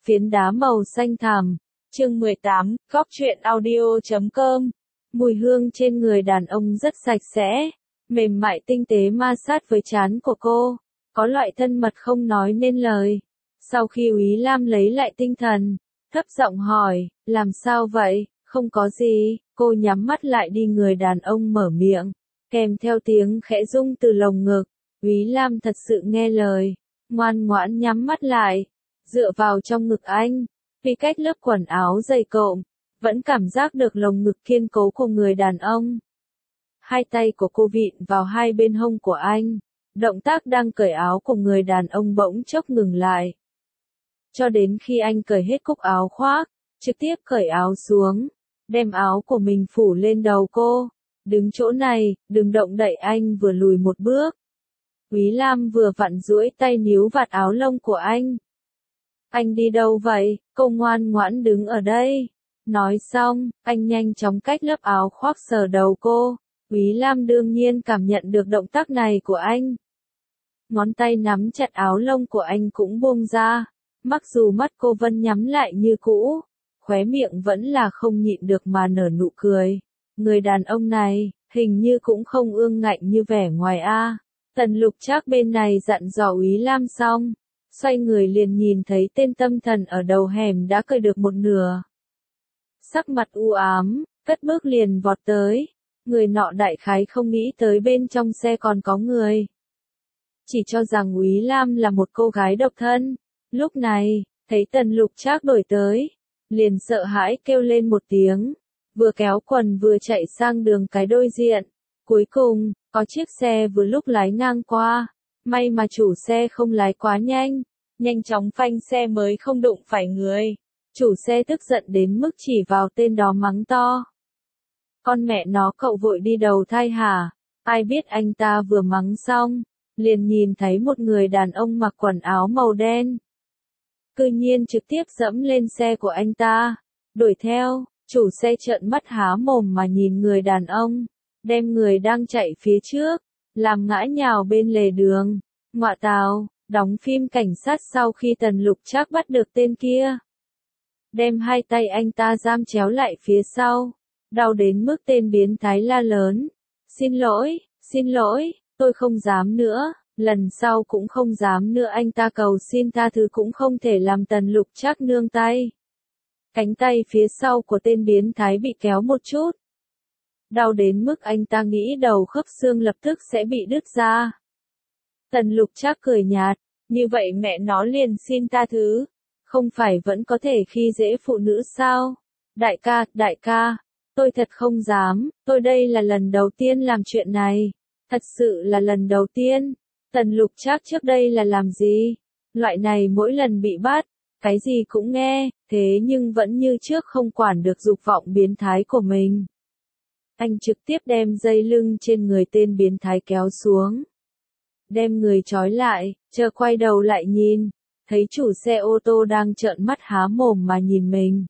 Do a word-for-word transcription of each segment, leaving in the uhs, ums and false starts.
Phiến đá màu xanh thẳm. Chương mười tám, góc truyện audio chấm com. Mùi hương trên người đàn ông rất sạch sẽ, mềm mại tinh tế ma sát với trán của cô, có loại thân mật không nói nên lời. Sau khi Úy Lam lấy lại tinh thần, thấp giọng hỏi, làm sao vậy? Không có gì, cô nhắm mắt lại đi, người đàn ông mở miệng, kèm theo tiếng khẽ rung từ lồng ngực. Úy Lam thật sự nghe lời, ngoan ngoãn nhắm mắt lại, dựa vào trong ngực anh, vì cách lớp quần áo dày cộm, vẫn cảm giác được lồng ngực kiên cố của người đàn ông. Hai tay của cô vịn vào hai bên hông của anh, động tác đang cởi áo của người đàn ông bỗng chốc ngừng lại. Cho đến khi anh cởi hết cúc áo khoác, trực tiếp cởi áo xuống, đem áo của mình phủ lên đầu cô. Đứng chỗ này, đừng động đậy, anh vừa lùi một bước. Úy Lam vừa vặn duỗi tay níu vạt áo lông của anh. Anh đi đâu vậy? Cô ngoan ngoãn đứng ở đây. Nói xong, anh nhanh chóng cách lớp áo khoác sờ đầu cô. Úy Lam đương nhiên cảm nhận được động tác này của anh. Ngón tay nắm chặt áo lông của anh cũng buông ra. Mặc dù mắt cô vẫn nhắm lại như cũ, khóe miệng vẫn là không nhịn được mà nở nụ cười. Người đàn ông này, hình như cũng không ương ngạnh như vẻ ngoài a. Tần Lục Trác bên này dặn dò Úy Lam xong, xoay người liền nhìn thấy tên tâm thần ở đầu hẻm đã cởi được một nửa. Sắc mặt u ám, cất bước liền vọt tới. Người nọ đại khái không nghĩ tới bên trong xe còn có người. Chỉ cho rằng Úy Lam là một cô gái độc thân. Lúc này, thấy Tần Lục Trác đổi tới, liền sợ hãi kêu lên một tiếng, vừa kéo quần vừa chạy sang đường cái đối diện. Cuối cùng, có chiếc xe vừa lúc lái ngang qua, may mà chủ xe không lái quá nhanh, nhanh chóng phanh xe mới không đụng phải người. Chủ xe tức giận đến mức chỉ vào tên đó mắng to. Con mẹ nó, cậu vội đi đầu thai hả? Ai biết anh ta vừa mắng xong, liền nhìn thấy một người đàn ông mặc quần áo màu đen. Cư nhiên trực tiếp dẫm lên xe của anh ta, đuổi theo. Chủ xe trợn mắt há mồm mà nhìn người đàn ông, đem người đang chạy phía trước, làm ngã nhào bên lề đường. Ngọa tào, đóng phim cảnh sát sau khi Tần Lục Trác bắt được tên kia. Đem hai tay anh ta giam chéo lại phía sau, đau đến mức tên biến thái la lớn. Xin lỗi, xin lỗi, tôi không dám nữa, lần sau cũng không dám nữa. Anh ta cầu xin tha thứ cũng không thể làm Tần Lục Trác nương tay. Cánh tay phía sau của tên biến thái bị kéo một chút. Đau đến mức anh ta nghĩ đầu khớp xương lập tức sẽ bị đứt ra. Tần Lục Trác cười nhạt, như vậy mẹ nó liền xin tha thứ. Không phải vẫn có thể khi dễ phụ nữ sao? Đại ca, đại ca, tôi thật không dám, tôi đây là lần đầu tiên làm chuyện này. Thật sự là lần đầu tiên. Tần Lục Trác trước đây là làm gì? Loại này mỗi lần bị bắt, cái gì cũng nghe, thế nhưng vẫn như trước không quản được dục vọng biến thái của mình. Anh trực tiếp đem dây lưng trên người tên biến thái kéo xuống. Đem người trói lại, chờ quay đầu lại nhìn, thấy chủ xe ô tô đang trợn mắt há mồm mà nhìn mình.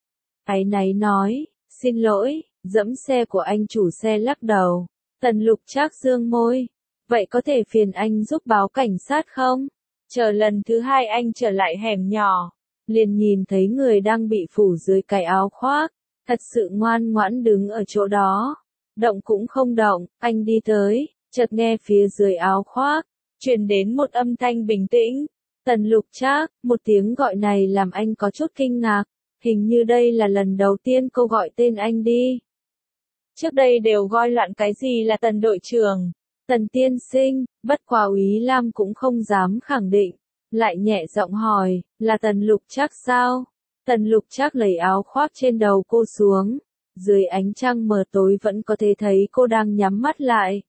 Áy náy nói, xin lỗi, dẫm xe của anh. Chủ xe lắc đầu. Tần Lục Trác dương môi, vậy có thể phiền anh giúp báo cảnh sát không? Chờ lần thứ hai anh trở lại hẻm nhỏ, liền nhìn thấy người đang bị phủ dưới cái áo khoác, thật sự ngoan ngoãn đứng ở chỗ đó, động cũng không động. Anh đi tới, chợt nghe phía dưới áo khoác truyền đến một âm thanh bình tĩnh, Tần Lục Trác. Một tiếng gọi này làm anh có chút kinh ngạc, hình như đây là lần đầu tiên cô gọi tên anh đi. Trước đây đều gọi loạn cái gì là Tần đội trưởng, Tần tiên sinh. Bất quá Úy Lam cũng không dám khẳng định, lại nhẹ giọng hỏi, là Tần Lục Trác sao? Tần Lục Trác lấy áo khoác trên đầu cô xuống, dưới ánh trăng mờ tối vẫn có thể thấy cô đang nhắm mắt lại.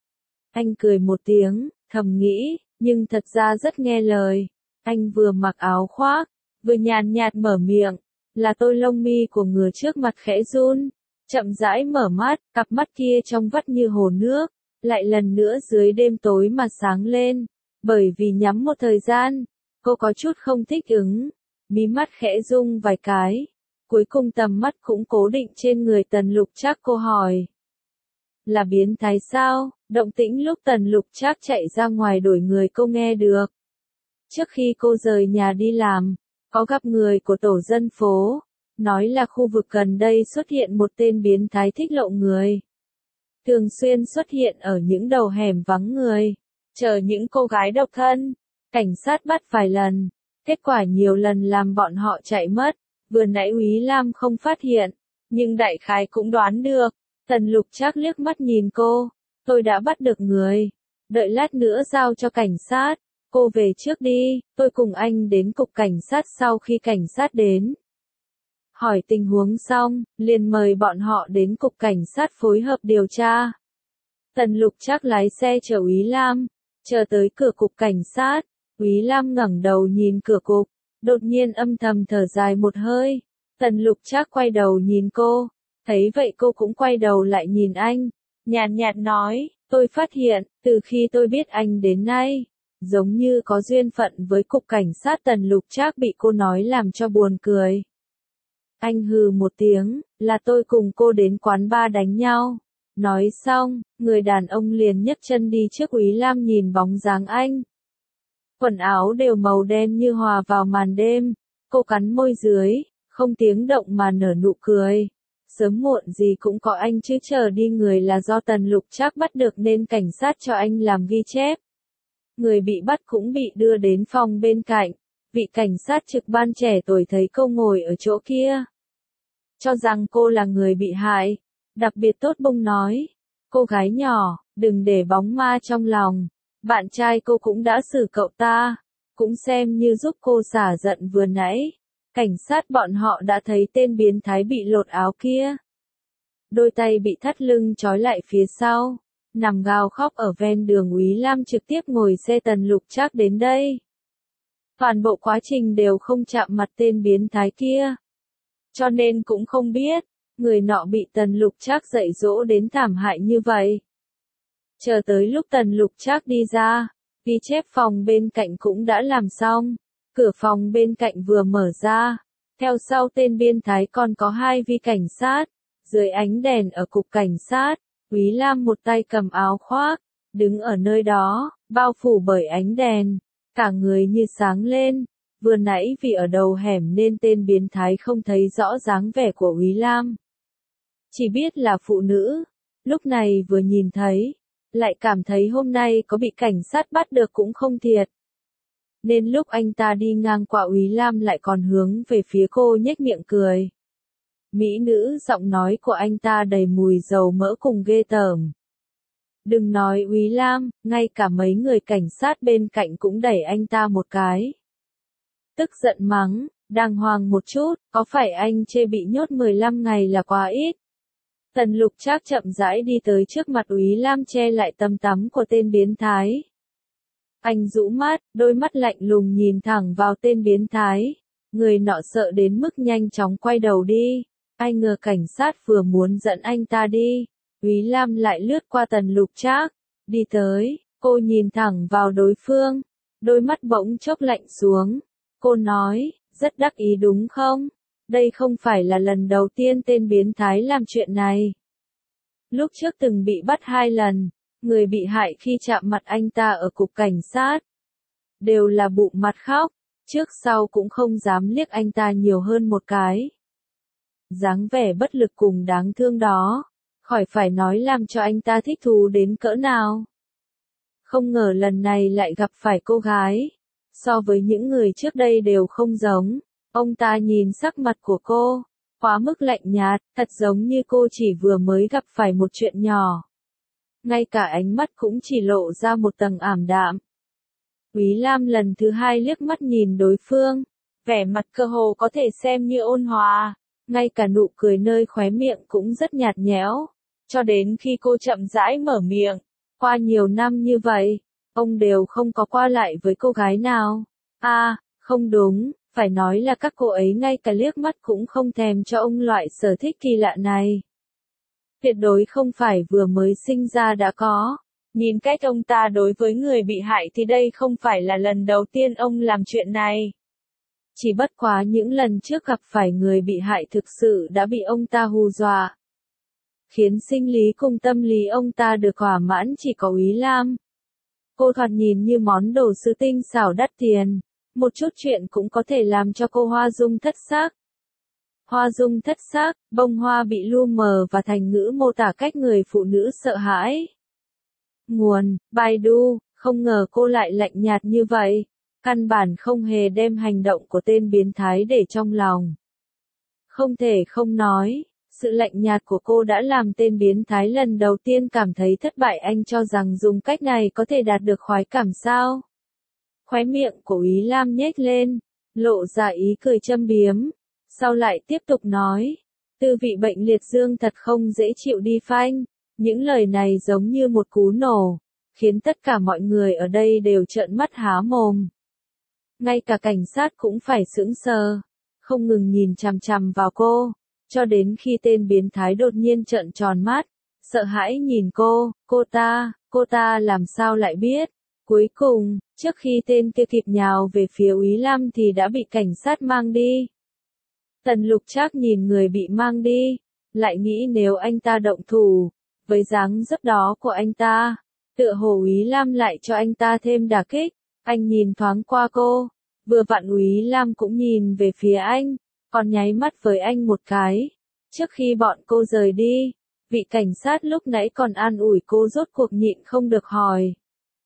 Anh cười một tiếng, thầm nghĩ, nhưng thật ra rất nghe lời. Anh vừa mặc áo khoác, vừa nhàn nhạt mở miệng, là tôi. Lông mi của người trước mặt khẽ run, chậm rãi mở mắt, cặp mắt kia trong vắt như hồ nước, lại lần nữa dưới đêm tối mà sáng lên. Bởi vì nhắm một thời gian, cô có chút không thích ứng, mí mắt khẽ rung vài cái, cuối cùng tầm mắt cũng cố định trên người Tần Lục Trác. Cô hỏi, là biến thái sao? Động tĩnh lúc Tần Lục Trác chạy ra ngoài đổi người cô nghe được. Trước khi cô rời nhà đi làm, có gặp người của tổ dân phố, nói là khu vực gần đây xuất hiện một tên biến thái thích lộ người. Thường xuyên xuất hiện ở những đầu hẻm vắng người, chờ những cô gái độc thân. Cảnh sát bắt vài lần, kết quả nhiều lần làm bọn họ chạy mất. Vừa nãy Úy Lam không phát hiện, nhưng đại khái cũng đoán được. Tần Lục Trác liếc mắt nhìn cô, tôi đã bắt được người, đợi lát nữa giao cho cảnh sát, cô về trước đi, tôi cùng anh đến cục cảnh sát sau khi cảnh sát đến. Hỏi tình huống xong, liền mời bọn họ đến cục cảnh sát phối hợp điều tra. Tần Lục Trác lái xe chở Úy Lam, chờ tới cửa cục cảnh sát, Úy Lam ngẩng đầu nhìn cửa cục, đột nhiên âm thầm thở dài một hơi. Tần Lục Trác quay đầu nhìn cô, thấy vậy cô cũng quay đầu lại nhìn anh, nhàn nhạt nói, tôi phát hiện, từ khi tôi biết anh đến nay, giống như có duyên phận với cục cảnh sát. Tần Lục Trác bị cô nói làm cho buồn cười. Anh hừ một tiếng, là tôi cùng cô đến quán bar đánh nhau. Nói xong, người đàn ông liền nhấc chân đi trước. Úy Lam nhìn bóng dáng anh. Quần áo đều màu đen như hòa vào màn đêm, cô cắn môi dưới, không tiếng động mà nở nụ cười. Sớm muộn gì cũng có anh chứ, chờ đi người là do Tần Lục Trác bắt được nên cảnh sát cho anh làm ghi chép. Người bị bắt cũng bị đưa đến phòng bên cạnh, vị cảnh sát trực ban trẻ tuổi thấy cô ngồi ở chỗ kia, cho rằng cô là người bị hại, đặc biệt tốt bụng nói, cô gái nhỏ, đừng để bóng ma trong lòng, bạn trai cô cũng đã xử cậu ta, cũng xem như giúp cô xả giận. Vừa nãy, cảnh sát bọn họ đã thấy tên biến thái bị lột áo kia, đôi tay bị thắt lưng trói lại phía sau, nằm gào khóc ở ven đường. Úy Lam trực tiếp ngồi xe Tần Lục Trác đến đây. Toàn bộ quá trình đều không chạm mặt tên biến thái kia, cho nên cũng không biết, người nọ bị Tần Lục Trác dạy dỗ đến thảm hại như vậy. Chờ tới lúc Tần Lục Trác đi ra, ghi chép phòng bên cạnh cũng đã làm xong, cửa phòng bên cạnh vừa mở ra, theo sau tên biến thái còn có hai vi cảnh sát, dưới ánh đèn ở cục cảnh sát, Úy Lam một tay cầm áo khoác, đứng ở nơi đó, bao phủ bởi ánh đèn, cả người như sáng lên. Vừa nãy vì ở đầu hẻm nên tên biến thái không thấy rõ dáng vẻ của Úy Lam, chỉ biết là phụ nữ, lúc này vừa nhìn thấy, lại cảm thấy hôm nay có bị cảnh sát bắt được cũng không thiệt. Nên lúc anh ta đi ngang qua Úy Lam lại còn hướng về phía cô nhếch miệng cười. Mỹ nữ, giọng nói của anh ta đầy mùi dầu mỡ cùng ghê tởm. Đừng nói Úy Lam, ngay cả mấy người cảnh sát bên cạnh cũng đẩy anh ta một cái. Tức giận mắng, đàng hoàng một chút, có phải anh chê bị nhốt mười lăm ngày là quá ít? Tần Lục Trác chậm rãi đi tới trước mặt Úy Lam, che lại tầm tắm của tên biến thái. Anh rũ mắt, đôi mắt lạnh lùng nhìn thẳng vào tên biến thái. Người nọ sợ đến mức nhanh chóng quay đầu đi. Ai ngờ cảnh sát vừa muốn dẫn anh ta đi, Úy Lam lại lướt qua Tần Lục Trác, đi tới, cô nhìn thẳng vào đối phương, đôi mắt bỗng chốc lạnh xuống. Cô nói, rất đắc ý đúng không? Đây không phải là lần đầu tiên tên biến thái làm chuyện này. Lúc trước từng bị bắt hai lần, người bị hại khi chạm mặt anh ta ở cục cảnh sát, đều là bụng mặt khóc, trước sau cũng không dám liếc anh ta nhiều hơn một cái. Dáng vẻ bất lực cùng đáng thương đó, khỏi phải nói làm cho anh ta thích thú đến cỡ nào. Không ngờ lần này lại gặp phải cô gái, so với những người trước đây đều không giống. Ông ta nhìn sắc mặt của cô, quá mức lạnh nhạt, thật giống như cô chỉ vừa mới gặp phải một chuyện nhỏ. Ngay cả ánh mắt cũng chỉ lộ ra một tầng ảm đạm. Úy Lam lần thứ hai liếc mắt nhìn đối phương, vẻ mặt cơ hồ có thể xem như ôn hòa, ngay cả nụ cười nơi khóe miệng cũng rất nhạt nhẽo, cho đến khi cô chậm rãi mở miệng, qua nhiều năm như vậy, ông đều không có qua lại với cô gái nào. À, không đúng, phải nói là các cô ấy ngay cả liếc mắt cũng không thèm cho ông loại sở thích kỳ lạ này. Tuyệt đối không phải vừa mới sinh ra đã có. Nhìn cách ông ta đối với người bị hại thì đây không phải là lần đầu tiên ông làm chuyện này. Chỉ bất quá những lần trước gặp phải người bị hại thực sự đã bị ông ta hù dọa, khiến sinh lý cùng tâm lý ông ta được thỏa mãn chỉ có Úy Lam. Cô thoạt nhìn như món đồ sứ tinh xảo đắt tiền, Một chút chuyện cũng có thể làm cho cô hoa dung thất sắc. Hoa dung thất sắc, bông hoa bị lu mờ và thành ngữ mô tả cách người phụ nữ sợ hãi. Nguồn, Baidu, không ngờ cô lại lạnh nhạt như vậy, căn bản không hề đem hành động của tên biến thái để trong lòng. Không thể không nói, sự lạnh nhạt của cô đã làm tên biến thái lần đầu tiên cảm thấy thất bại. Anh cho rằng dùng cách này có thể đạt được khoái cảm sao? Khóe miệng của Úy Lam nhếch lên, lộ ra ý cười châm biếm, sau lại tiếp tục nói, tư vị bệnh liệt dương thật không dễ chịu đi phanh. Những lời này giống như một cú nổ, khiến tất cả mọi người ở đây đều trợn mắt há mồm. Ngay cả cảnh sát cũng phải sững sờ, không ngừng nhìn chằm chằm vào cô, cho đến khi tên biến thái đột nhiên trợn tròn mắt, sợ hãi nhìn cô, cô ta, cô ta làm sao lại biết. Cuối cùng, trước khi tên kia kịp nhào về phía Úy Lam thì đã bị cảnh sát mang đi. Tần Lục Trác nhìn người bị mang đi, lại nghĩ nếu anh ta động thủ, với dáng dấp đó của anh ta, tựa hồ Úy Lam lại cho anh ta thêm đả kích. Anh nhìn thoáng qua cô, vừa vặn Úy Lam cũng nhìn về phía anh, còn nháy mắt với anh một cái. Trước khi bọn cô rời đi, vị cảnh sát lúc nãy còn an ủi cô rốt cuộc nhịn không được hỏi.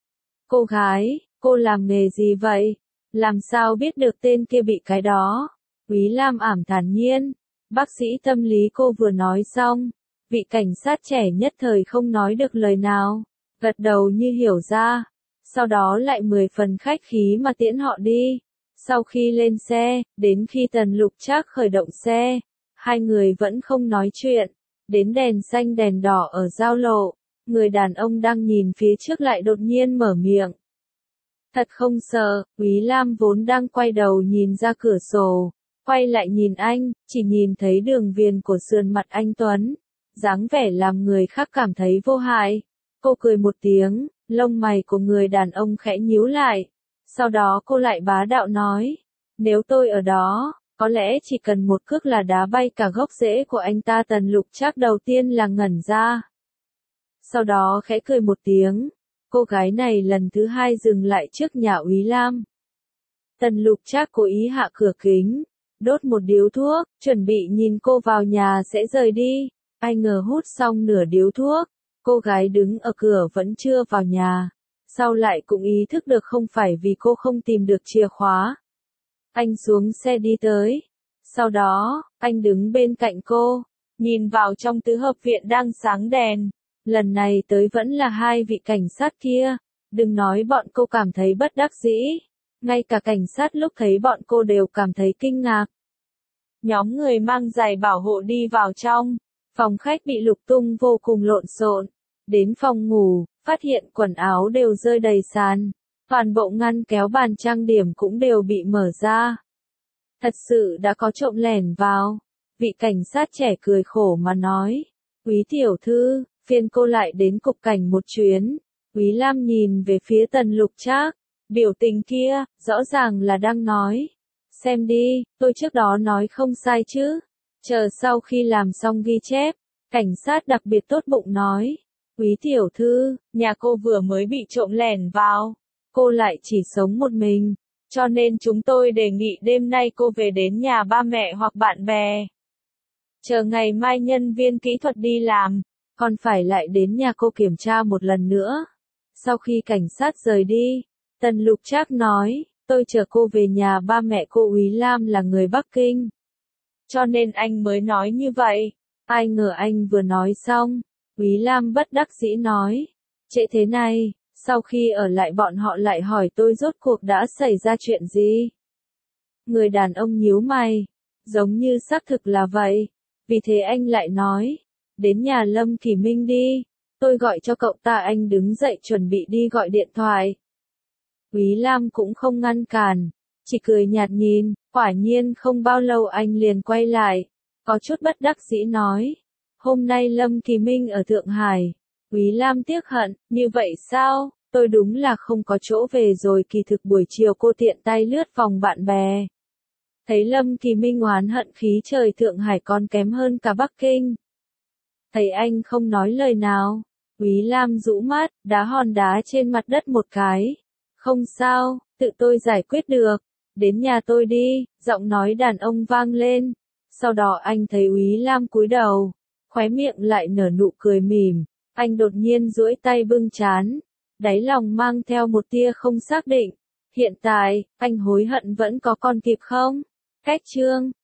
Cô gái, cô làm nghề gì vậy? Làm sao biết được tên kia bị cái đó? Úy Lam ảm thản nhiên, bác sĩ tâm lý cô vừa nói xong, vị cảnh sát trẻ nhất thời không nói được lời nào, gật đầu như hiểu ra, sau đó lại mười phần khách khí mà tiễn họ đi. Sau khi lên xe, đến khi Tần Lục Trác khởi động xe, hai người vẫn không nói chuyện, đến đèn xanh đèn đỏ ở giao lộ, người đàn ông đang nhìn phía trước lại đột nhiên mở miệng. Thật không sợ, Úy Lam vốn đang quay đầu nhìn ra cửa sổ, quay lại nhìn anh, chỉ nhìn thấy đường viền của sườn mặt anh Tuấn, dáng vẻ làm người khác cảm thấy vô hại. Cô cười một tiếng, lông mày của người đàn ông khẽ nhíu lại, sau đó cô lại bá đạo nói, nếu tôi ở đó, có lẽ chỉ cần một cước là đá bay cả gốc rễ của anh ta. Tần Lục Trác đầu tiên là ngẩn ra, sau đó khẽ cười một tiếng, cô gái này lần thứ hai dừng lại trước nhà Úy Lam. Tần Lục Trác cố ý hạ cửa kính, đốt một điếu thuốc, chuẩn bị nhìn cô vào nhà sẽ rời đi, ai ngờ hút xong nửa điếu thuốc, cô gái đứng ở cửa vẫn chưa vào nhà, sau lại cũng ý thức được không phải vì cô không tìm được chìa khóa. Anh xuống xe đi tới, sau đó, anh đứng bên cạnh cô, nhìn vào trong tứ hợp viện đang sáng đèn, lần này tới vẫn là hai vị cảnh sát kia, đừng nói bọn cô cảm thấy bất đắc dĩ, ngay cả cảnh sát lúc thấy bọn cô đều cảm thấy kinh ngạc. Nhóm người mang giày bảo hộ đi vào trong, phòng khách bị lục tung vô cùng lộn xộn, đến phòng ngủ, phát hiện quần áo đều rơi đầy sàn, toàn bộ ngăn kéo bàn trang điểm cũng đều bị mở ra. Thật sự đã có trộm lẻn vào, vị cảnh sát trẻ cười khổ mà nói, Úy tiểu thư, phiền cô lại đến cục cảnh một chuyến. Úy Lam nhìn về phía Tần Lục Trác, biểu tình kia, rõ ràng là đang nói, xem đi, tôi trước đó nói không sai chứ. Chờ sau khi làm xong ghi chép, cảnh sát đặc biệt tốt bụng nói, Úy tiểu thư, nhà cô vừa mới bị trộm lẻn vào, cô lại chỉ sống một mình, cho nên chúng tôi đề nghị đêm nay cô về đến nhà ba mẹ hoặc bạn bè. Chờ ngày mai nhân viên kỹ thuật đi làm, còn phải lại đến nhà cô kiểm tra một lần nữa. Sau khi cảnh sát rời đi, Tần Lục Trác nói, tôi chờ cô về nhà ba mẹ cô. Úy Lam là người Bắc Kinh, cho nên anh mới nói như vậy. Ai ngờ anh vừa nói xong, Úy Lam bất đắc dĩ nói, trễ thế này, sau khi ở lại bọn họ lại hỏi tôi rốt cuộc đã xảy ra chuyện gì. Người đàn ông nhíu mày, giống như xác thực là vậy, vì thế anh lại nói, đến nhà Lâm Kỳ Minh đi, tôi gọi cho cậu ta. Anh đứng dậy chuẩn bị đi gọi điện thoại. Úy Lam cũng không ngăn cản, chỉ cười nhạt nhìn, quả nhiên không bao lâu anh liền quay lại, có chút bất đắc dĩ nói, hôm nay Lâm Kỳ Minh ở Thượng Hải. Úy Lam tiếc hận, như vậy sao, tôi đúng là không có chỗ về rồi. Kỳ thực buổi chiều cô tiện tay lướt vòng bạn bè, thấy Lâm Kỳ Minh oán hận khí trời, Thượng Hải còn kém hơn cả Bắc Kinh. Thấy anh không nói lời nào, Úy Lam rũ mắt, đá hòn đá trên mặt đất một cái, không sao, tự tôi giải quyết được. đến nhà tôi đi, giọng nói đàn ông vang lên. Sau đó anh thấy Úy Lam cúi đầu, khóe miệng lại nở nụ cười mỉm, anh đột nhiên duỗi tay bưng trán, đáy lòng mang theo một tia không xác định. Hiện tại, anh hối hận vẫn có còn kịp không? Cách chương